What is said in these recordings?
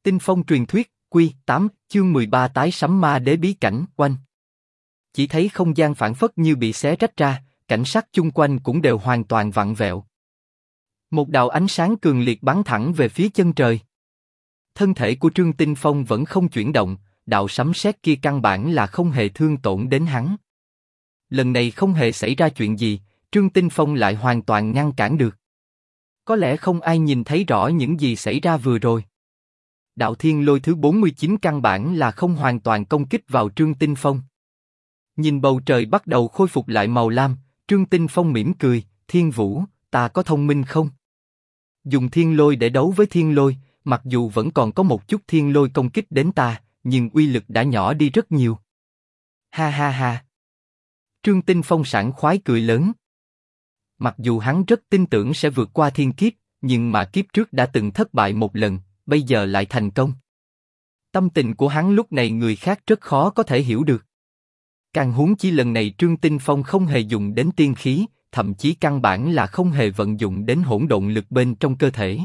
Tinh phong truyền thuyết, Quy 8, chương 13 tái sắm ma đế bí cảnh, oanh. Chỉ thấy không gian phảng phất như bị xé rách ra, cảnh sắc chung quanh cũng đều hoàn toàn vặn vẹo. Một đạo ánh sáng cường liệt bắn thẳng về phía chân trời. Thân thể của Trương Tinh Phong vẫn không chuyển động, đạo sấm sét kia căn bản là không hề thương tổn đến hắn. Lần này không hề xảy ra chuyện gì, Trương Tinh Phong lại hoàn toàn ngăn cản được. Có lẽ không ai nhìn thấy rõ những gì xảy ra vừa rồi. Đạo thiên lôi thứ 49 căn bản là không hoàn toàn công kích vào Trương Tinh Phong. Nhìn bầu trời bắt đầu khôi phục lại màu lam, Trương Tinh Phong mỉm cười, Thiên Vũ, ta có thông minh không? Dùng thiên lôi để đấu với thiên lôi, mặc dù vẫn còn có một chút thiên lôi công kích đến ta, nhưng uy lực đã nhỏ đi rất nhiều. Ha ha ha. Trương Tinh Phong sảng khoái cười lớn. Mặc dù hắn rất tin tưởng sẽ vượt qua thiên kiếp, nhưng mà kiếp trước đã từng thất bại một lần, bây giờ lại thành công. Tâm tình của hắn lúc này người khác rất khó có thể hiểu được. Càng huống chi lần này Trương Tinh Phong không hề dùng đến tiên khí, thậm chí căn bản là không hề vận dụng đến hỗn độn lực bên trong cơ thể.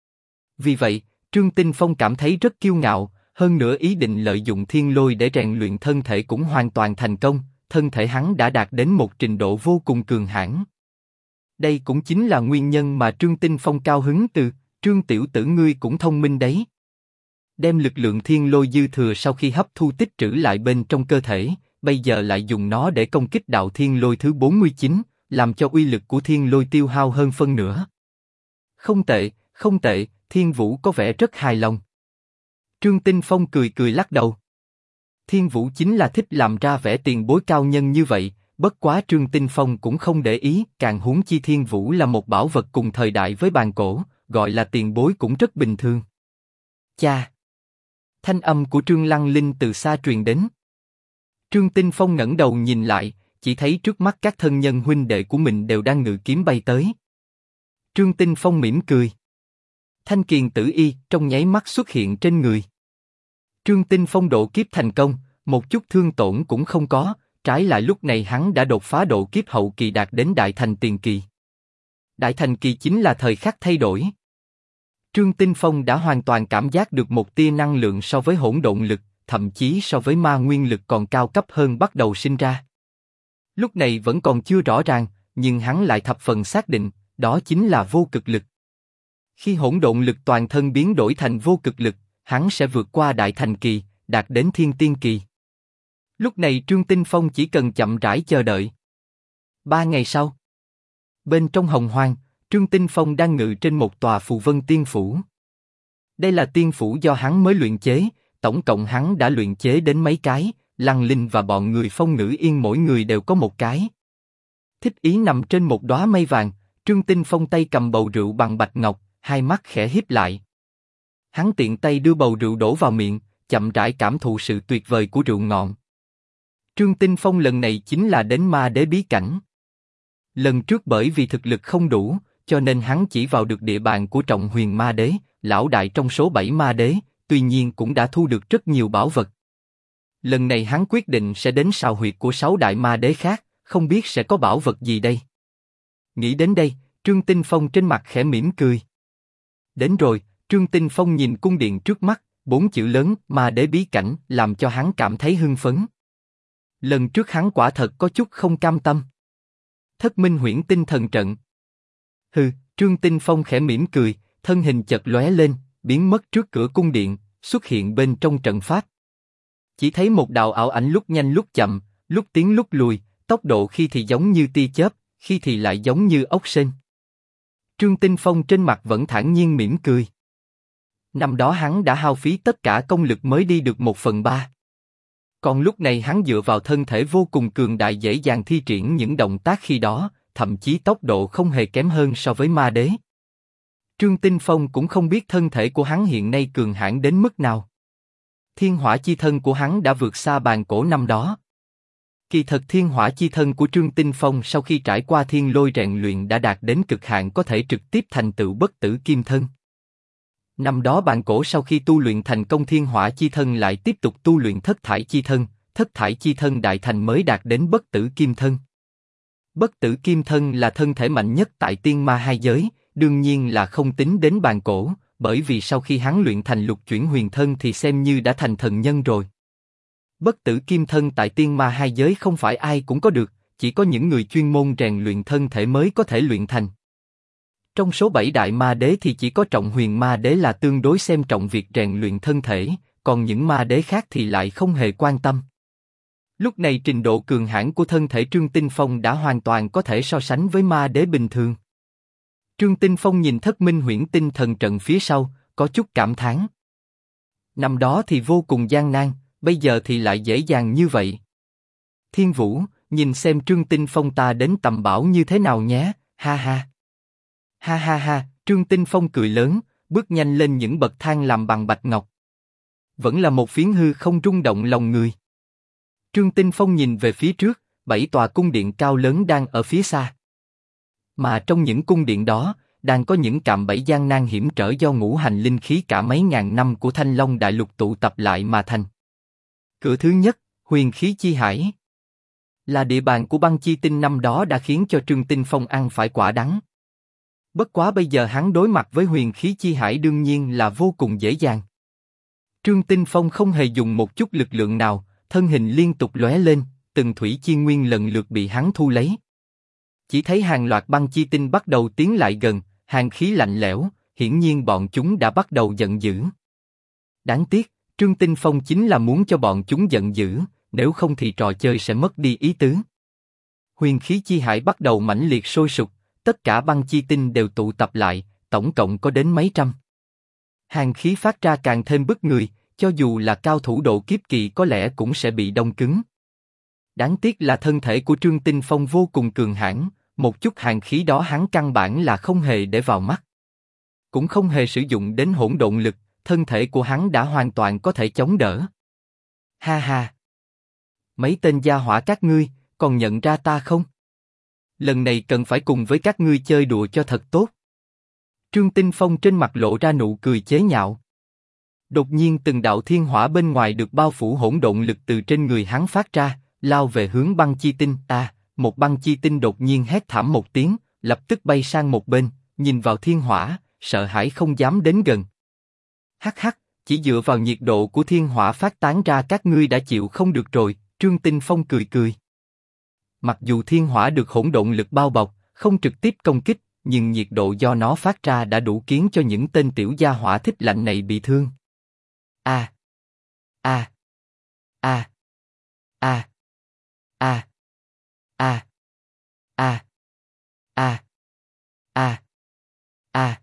Vì vậy, Trương Tinh Phong cảm thấy rất kiêu ngạo, hơn nữa ý định lợi dụng thiên lôi để rèn luyện thân thể cũng hoàn toàn thành công, thân thể hắn đã đạt đến một trình độ vô cùng cường hãn. Đây cũng chính là nguyên nhân mà Trương Tinh Phong cao hứng từ, Trương tiểu tử ngươi cũng thông minh đấy. Đem lực lượng thiên lôi dư thừa sau khi hấp thu tích trữ lại bên trong cơ thể, bây giờ lại dùng nó để công kích đạo thiên lôi thứ 49, làm cho uy lực của thiên lôi tiêu hao hơn phân nửa. Không tệ, không tệ, Thiên Vũ có vẻ rất hài lòng. Trương Tinh Phong cười cười lắc đầu. Thiên Vũ chính là thích làm ra vẻ tiền bối cao nhân như vậy, bất quá Trương Tinh Phong cũng không để ý, càng huống chi Thiên Vũ là một bảo vật cùng thời đại với bàn cổ, gọi là tiền bối cũng rất bình thường. Cha! Thanh âm của Trương Lăng Linh từ xa truyền đến. Trương Tinh Phong ngẩng đầu nhìn lại, chỉ thấy trước mắt các thân nhân huynh đệ của mình đều đang ngự kiếm bay tới. Trương Tinh Phong mỉm cười. Thanh kiền tử y trong nháy mắt xuất hiện trên người. Trương Tinh Phong độ kiếp thành công, một chút thương tổn cũng không có, trái lại lúc này hắn đã đột phá độ kiếp hậu kỳ đạt đến đại thành tiền kỳ. Đại thành kỳ chính là thời khắc thay đổi. Trương Tinh Phong đã hoàn toàn cảm giác được một tia năng lượng so với hỗn độn lực, thậm chí so với ma nguyên lực còn cao cấp hơn bắt đầu sinh ra. Lúc này vẫn còn chưa rõ ràng, nhưng hắn lại thập phần xác định, đó chính là vô cực lực. Khi hỗn độn lực toàn thân biến đổi thành vô cực lực, hắn sẽ vượt qua đại thành kỳ, đạt đến thiên tiên kỳ. Lúc này Trương Tinh Phong chỉ cần chậm rãi chờ đợi. 3 ngày sau, bên trong hồng hoang, Trương Tinh Phong đang ngự trên một tòa phù vân tiên phủ. Đây là tiên phủ do hắn mới luyện chế, tổng cộng hắn đã luyện chế đến mấy cái, Lăng Linh và bọn người Phong Ngữ Yên mỗi người đều có một cái. Thích Ý nằm trên một đóa mây vàng, Trương Tinh Phong tay cầm bầu rượu bằng bạch ngọc, hai mắt khẽ híp lại. Hắn tiện tay đưa bầu rượu đổ vào miệng, chậm rãi cảm thụ sự tuyệt vời của rượu ngọn. Trương Tinh Phong lần này chính là đến ma đế bí cảnh. Lần trước bởi vì thực lực không đủ, cho nên hắn chỉ vào được địa bàn của Trọng Huyền Ma Đế, lão đại trong số 7 ma đế, tuy nhiên cũng đã thu được rất nhiều bảo vật. Lần này hắn quyết định sẽ đến sào huyệt của 6 đại ma đế khác, không biết sẽ có bảo vật gì đây. Nghĩ đến đây, Trương Tinh Phong trên mặt khẽ mỉm cười. Đến rồi, Trương Tinh Phong nhìn cung điện trước mắt, 4 chữ lớn ma đế bí cảnh làm cho hắn cảm thấy hưng phấn. Lần trước hắn quả thật có chút không cam tâm. Thất Minh Huyễn Tinh Thần Trận. Hừ, Trương Tinh Phong khẽ mỉm cười, thân hình chợt lóe lên, biến mất trước cửa cung điện, xuất hiện bên trong trận pháp. Chỉ thấy một đạo ảo ảnh lúc nhanh lúc chậm, lúc tiến lúc lùi, tốc độ khi thì giống như tia chớp, khi thì lại giống như ốc sên. Trương Tinh Phong trên mặt vẫn thản nhiên mỉm cười. Năm đó hắn đã hao phí tất cả công lực mới đi được 1/3. Còn lúc này hắn dựa vào thân thể vô cùng cường đại dễ dàng thi triển những động tác khi đó, thậm chí tốc độ không hề kém hơn so với ma đế. Trương Tinh Phong cũng không biết thân thể của hắn hiện nay cường hãn đến mức nào. Thiên hỏa chi thân của hắn đã vượt xa bàn cổ năm đó. Kỳ thật thiên hỏa chi thân của Trương Tinh Phong sau khi trải qua thiên lôi rèn luyện đã đạt đến cực hạn có thể trực tiếp thành tựu bất tử kim thân. Năm đó bàn cổ sau khi tu luyện thành công thiên hỏa chi thân lại tiếp tục tu luyện thất thải chi thân đại thành mới đạt đến bất tử kim thân. Bất tử kim thân là thân thể mạnh nhất tại tiên ma hai giới, đương nhiên là không tính đến bàn cổ, bởi vì sau khi hắn luyện thành lục chuyển huyền thân thì xem như đã thành thần nhân rồi. Bất tử kim thân tại tiên ma hai giới không phải ai cũng có được, chỉ có những người chuyên môn rèn luyện thân thể mới có thể luyện thành. Trong số 7 đại ma đế thì chỉ có Trọng Huyền Ma Đế là tương đối xem trọng việc rèn luyện thân thể, còn những ma đế khác thì lại không hề quan tâm. Lúc này trình độ cường hãn của thân thể Trương Tinh Phong đã hoàn toàn có thể so sánh với ma đế bình thường. Trương Tinh Phong nhìn Thất Minh Huyễn Tinh Thần Trận phía sau, có chút cảm thán. Năm đó thì vô cùng gian nan, bây giờ thì lại dễ dàng như vậy. Thiên Vũ, nhìn xem Trương Tinh Phong ta đến tầm bảo như thế nào nhé, ha ha. Ha ha ha, Trương Tinh Phong cười lớn, bước nhanh lên những bậc thang làm bằng bạch ngọc. Vẫn là một phiến hư không rung động lòng người. Trương Tinh Phong nhìn về phía trước, 7 tòa cung điện cao lớn đang ở phía xa. Mà trong những cung điện đó, đang có những cạm bẫy gian nan hiểm trở do ngũ hành linh khí cả mấy ngàn năm của Thanh Long Đại Lục tụ tập lại mà thành. Cửa thứ nhất, Huyền Khí Chi Hải, là địa bàn của Băng Chi Tinh năm đó đã khiến cho Trương Tinh Phong ăn phải quả đắng. Bất quá bây giờ hắn đối mặt với Huyền Khí Chi Hải đương nhiên là vô cùng dễ dàng. Trương Tinh Phong không hề dùng một chút lực lượng nào, thân hình liên tục lóe lên, từng thủy chi nguyên lần lượt bị hắn thu lấy. Chỉ thấy hàng loạt băng chi tinh bắt đầu tiến lại gần, hàn khí lạnh lẽo, hiển nhiên bọn chúng đã bắt đầu giận dữ. Đáng tiếc, Trương Tinh Phong chính là muốn cho bọn chúng giận dữ, nếu không thì trò chơi sẽ mất đi ý tứ. Huyền Khí Chi Hải bắt đầu mãnh liệt sôi sục, tất cả băng chi tinh đều tụ tập lại, tổng cộng có đến mấy trăm. Hàn khí phát ra càng thêm bức người, cho dù là cao thủ độ kiếp kỳ có lẽ cũng sẽ bị đông cứng. Đáng tiếc là thân thể của Trương Tinh Phong vô cùng cường hãn, một chút hàn khí đó hắn căn bản là không hề để vào mắt. Cũng không hề sử dụng đến hỗn độn lực, thân thể của hắn đã hoàn toàn có thể chống đỡ. Ha ha! Mấy tên gia hỏa các ngươi, còn nhận ra ta không? Lần này cần phải cùng với các ngươi chơi đùa cho thật tốt. Trương Tinh Phong trên mặt lộ ra nụ cười chế nhạo. Đột nhiên từng đạo thiên hỏa bên ngoài được bao phủ hỗn độn lực từ trên người hắn phát ra, lao về hướng băng chi tinh. Một băng chi tinh đột nhiên hét thảm một tiếng, lập tức bay sang một bên, nhìn vào thiên hỏa, sợ hãi không dám đến gần. Hắc hắc, chỉ dựa vào nhiệt độ của thiên hỏa phát tán ra các ngươi đã chịu không được rồi. Trương Tinh Phong cười cười. Mặc dù thiên hỏa được hỗn độn lực bao bọc, không trực tiếp công kích, nhưng nhiệt độ do nó phát ra đã đủ khiến cho những tên tiểu gia hỏa thích lạnh này bị thương. A, a, a, a, a, a, a, a, a, a,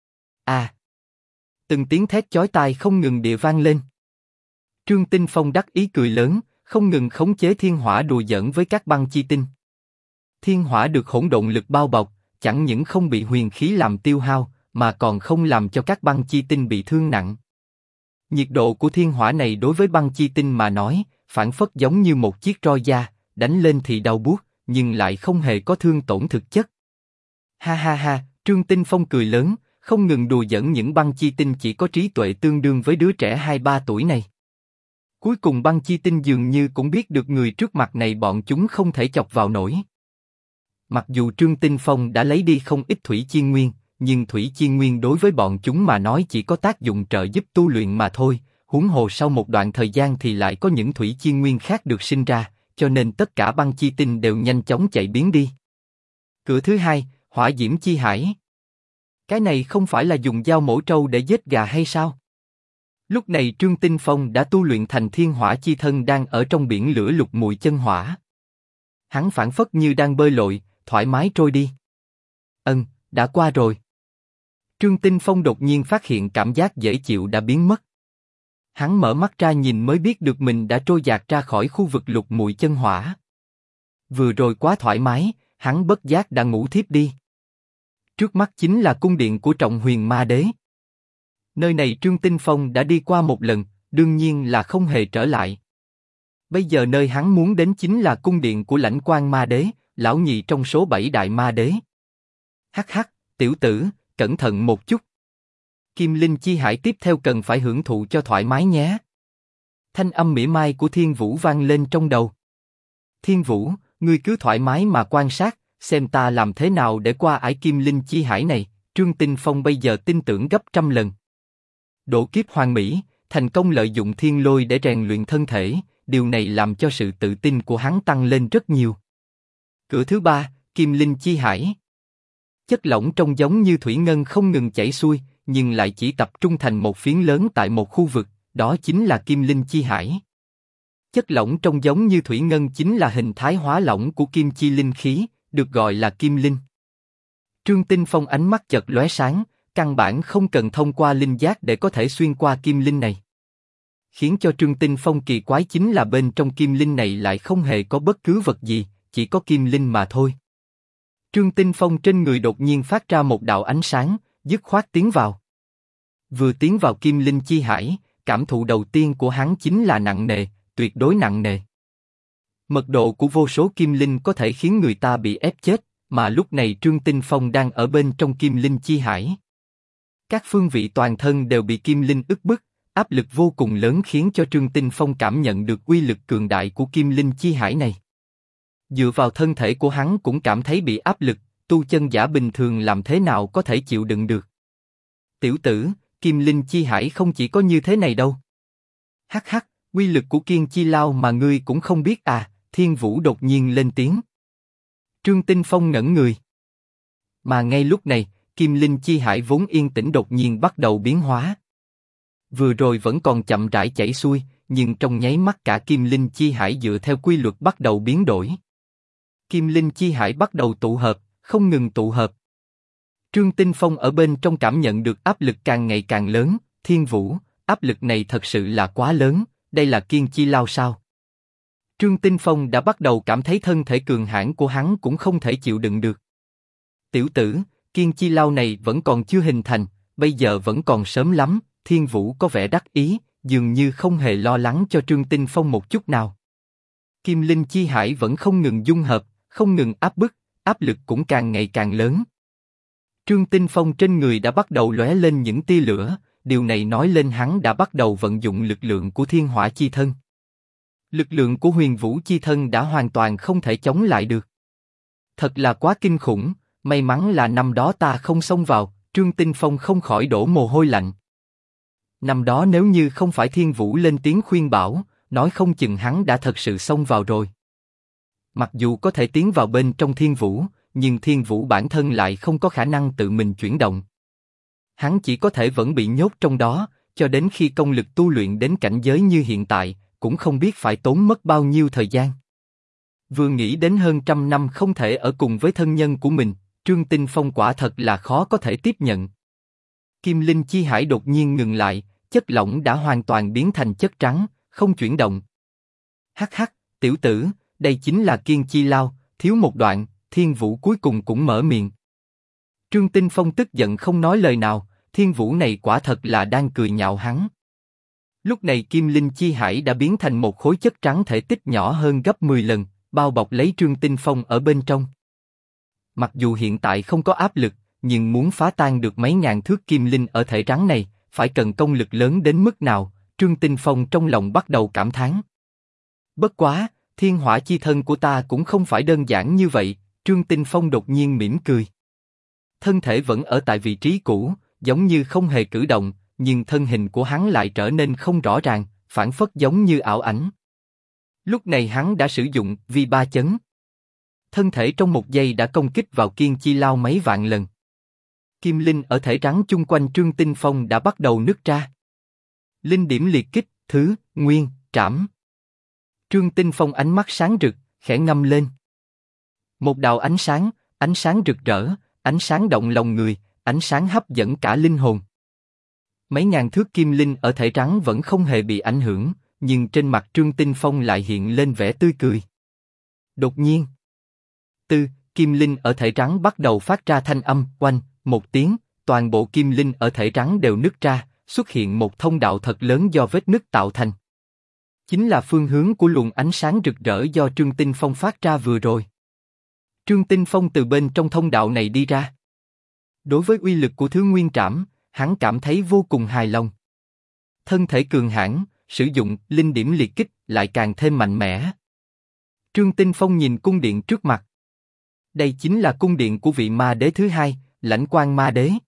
a. Từng tiếng thét chói tai không ngừng địa vang lên. Trương Tinh Phong đắc ý cười lớn, không ngừng khống chế thiên hỏa đùa giỡn với các băng chi tinh. Thiên hỏa được hỗn độn lực bao bọc, chẳng những không bị huyền khí làm tiêu hao, mà còn không làm cho các băng chi tinh bị thương nặng. Nhiệt độ của thiên hỏa này đối với băng chi tinh mà nói, phảng phất giống như một chiếc roi da, đánh lên thì đau buốt, nhưng lại không hề có thương tổn thực chất. Ha ha ha, Trương Tinh Phong cười lớn, không ngừng đùa giỡn những băng chi tinh chỉ có trí tuệ tương đương với đứa trẻ 2-3 tuổi này. Cuối cùng băng chi tinh dường như cũng biết được người trước mặt này bọn chúng không thể chọc vào nổi. Mặc dù Trương Tinh Phong đã lấy đi không ít thủy chi nguyên, nhưng thủy chi nguyên đối với bọn chúng mà nói chỉ có tác dụng trợ giúp tu luyện mà thôi, huống hồ sau một đoạn thời gian thì lại có những thủy chi nguyên khác được sinh ra, cho nên tất cả băng chi tinh đều nhanh chóng chạy biến đi. Cửa thứ hai, Hỏa Diễm Chi Hải. Cái này không phải là dùng dao mổ trâu để giết gà hay sao? Lúc này Trương Tinh Phong đã tu luyện thành thiên hỏa chi thân đang ở trong biển lửa lục mùi chân hỏa. Hắn phảng phất như đang bơi lội, thoải mái trôi đi. Đã qua rồi. Trương Tinh Phong đột nhiên phát hiện cảm giác dễ chịu đã biến mất. Hắn mở mắt ra nhìn mới biết được mình đã trôi dạt ra khỏi khu vực lục mùi chân hỏa. Vừa rồi quá thoải mái, hắn bất giác đã ngủ thiếp đi. Trước mắt chính là cung điện của Trọng Huyền Ma Đế. Nơi này Trương Tinh Phong đã đi qua một lần, đương nhiên là không hề trở lại. Bây giờ nơi hắn muốn đến chính là cung điện của Lãnh Quang Ma Đế, lão nhị trong số 7 đại ma đế. Hắc hắc, tiểu tử, cẩn thận một chút. Kim Linh Chi Hải tiếp theo cần phải hưởng thụ cho thoải mái nhé. Thanh âm mỉa mai của Thiên Vũ vang lên trong đầu. Thiên Vũ, ngươi cứ thoải mái mà quan sát, xem ta làm thế nào để qua ải Kim Linh Chi Hải này. Trương Tinh Phong bây giờ tin tưởng gấp trăm lần, Độ kiếp hoàn mỹ, thành công lợi dụng thiên lôi để rèn luyện thân thể, điều này làm cho sự tự tin của hắn tăng lên rất nhiều. Cửa thứ ba, Kim Linh Chi Hải. Chất lỏng trông giống như thủy ngân không ngừng chảy xuôi, nhưng lại chỉ tập trung thành một phiến lớn tại một khu vực, đó chính là Kim Linh Chi Hải. Chất lỏng trông giống như thủy ngân chính là hình thái hóa lỏng của kim chi linh khí, được gọi là Kim Linh. Trương Tinh Phong ánh mắt chợt lóe sáng, căn bản không cần thông qua linh giác để có thể xuyên qua Kim Linh này. Khiến cho Trương Tinh Phong kỳ quái chính là bên trong Kim Linh này lại không hề có bất cứ vật gì, chỉ có Kim Linh mà thôi. Trương Tinh Phong trên người đột nhiên phát ra một đạo ánh sáng, dứt khoát tiến vào. Vừa tiến vào Kim Linh Chi Hải, cảm thụ đầu tiên của hắn chính là nặng nề, tuyệt đối nặng nề. Mật độ của vô số Kim Linh có thể khiến người ta bị ép chết, mà lúc này Trương Tinh Phong đang ở bên trong Kim Linh Chi Hải. Các phương vị toàn thân đều bị Kim Linh ức bức, áp lực vô cùng lớn khiến cho Trương Tinh Phong cảm nhận được uy lực cường đại của Kim Linh Chi Hải này. Dựa vào thân thể của hắn cũng cảm thấy bị áp lực, tu chân giả bình thường làm thế nào có thể chịu đựng được. Tiểu tử, Kim Linh Chi Hải không chỉ có như thế này đâu. Hắc hắc, uy lực của Kiên Chi Lao mà ngươi cũng không biết à, Thiên Vũ đột nhiên lên tiếng. Trương Tinh Phong ngẩn người. Mà ngay lúc này, Kim Linh Chi Hải vốn yên tĩnh đột nhiên bắt đầu biến hóa. Vừa rồi vẫn còn chậm rãi chảy xuôi, nhưng trong nháy mắt cả Kim Linh Chi Hải dựa theo quy luật bắt đầu biến đổi. Kim Linh Chi Hải bắt đầu tụ hợp, không ngừng tụ hợp. Trương Tinh Phong ở bên trong cảm nhận được áp lực càng ngày càng lớn, Thiên Vũ, áp lực này thật sự là quá lớn, đây là Kiên Chi Lao sao? Trương Tinh Phong đã bắt đầu cảm thấy thân thể cường hãn của hắn cũng không thể chịu đựng được. Tiểu tử, Kiên Chi Lao này vẫn còn chưa hình thành, bây giờ vẫn còn sớm lắm, Thiên Vũ có vẻ đắc ý, dường như không hề lo lắng cho Trương Tinh Phong một chút nào. Kim Linh Chi Hải vẫn không ngừng dung hợp, không ngừng áp bức, áp lực cũng càng ngày càng lớn. Trương Tinh Phong trên người đã bắt đầu lóe lên những tia lửa, điều này nói lên hắn đã bắt đầu vận dụng lực lượng của Thiên Hỏa Chi Thân. Lực lượng của Huyền Vũ Chi Thân đã hoàn toàn không thể chống lại được. Thật là quá kinh khủng, may mắn là năm đó ta không xông vào, Trương Tinh Phong không khỏi đổ mồ hôi lạnh. Năm đó nếu như không phải Thiên Vũ lên tiếng khuyên bảo, nói không chừng hắn đã thật sự xông vào rồi. Mặc dù có thể tiến vào bên trong Thiên Vũ, nhưng Thiên Vũ bản thân lại không có khả năng tự mình chuyển động. Hắn chỉ có thể vẫn bị nhốt trong đó, cho đến khi công lực tu luyện đến cảnh giới như hiện tại, cũng không biết phải tốn mất bao nhiêu thời gian. Vừa nghĩ đến hơn 100 năm không thể ở cùng với thân nhân của mình, Trương Tinh Phong quả thật là khó có thể tiếp nhận. Kim Linh Chi Hải đột nhiên ngừng lại, chất lỏng đã hoàn toàn biến thành chất trắng, không chuyển động. Hắc hắc, tiểu tử, đây chính là Kiên Chi Lao, thiếu một đoạn, Thiên Vũ cuối cùng cũng mở miệng. Trương Tinh Phong tức giận không nói lời nào, Thiên Vũ này quả thật là đang cười nhạo hắn. Lúc này Kim Linh Chi Hải đã biến thành một khối chất trắng thể tích nhỏ hơn gấp 10 lần, bao bọc lấy Trương Tinh Phong ở bên trong. Mặc dù hiện tại không có áp lực, nhưng muốn phá tan được mấy ngàn thước kim linh ở thể rắn này, phải cần công lực lớn đến mức nào, Trương Tinh Phong trong lòng bắt đầu cảm thán. Bất quá, Thiên Hỏa Chi Thân của ta cũng không phải đơn giản như vậy, Trương Tinh Phong đột nhiên mỉm cười. Thân thể vẫn ở tại vị trí cũ, giống như không hề cử động, nhưng thân hình của hắn lại trở nên không rõ ràng, phảng phất giống như ảo ảnh. Lúc này hắn đã sử dụng Vi Ba Chấn. Thân thể trong một giây đã công kích vào Kiên Chi Lao mấy vạn lần. Kim linh ở thể rắn chung quanh Trương Tinh Phong đã bắt đầu nứt ra. Linh điểm liệt kích, thứ, nguyên, trảm. Trương Tinh Phong ánh mắt sáng rực, khẽ ngâm lên. Một đạo ánh sáng rực rỡ, ánh sáng động lòng người, ánh sáng hấp dẫn cả linh hồn. Mấy ngàn thước kim linh ở thể rắn vẫn không hề bị ảnh hưởng, nhưng trên mặt Trương Tinh Phong lại hiện lên vẻ tươi cười. Đột nhiên, kim linh ở thể rắn bắt đầu phát ra thanh âm, oanh, một tiếng, toàn bộ kim linh ở thể rắn đều nứt ra, xuất hiện một thông đạo thật lớn do vết nứt tạo thành. Chính là phương hướng của luồng ánh sáng rực rỡ do Trương Tinh Phong phát ra vừa rồi. Trương Tinh Phong từ bên trong thông đạo này đi ra. Đối với uy lực của thứ nguyên trảm, hắn cảm thấy vô cùng hài lòng. Thân thể cường hãn, sử dụng linh điểm liệt kích lại càng thêm mạnh mẽ. Trương Tinh Phong nhìn cung điện trước mặt. Đây chính là cung điện của vị ma đế thứ hai, Lãnh Quang Ma Đế.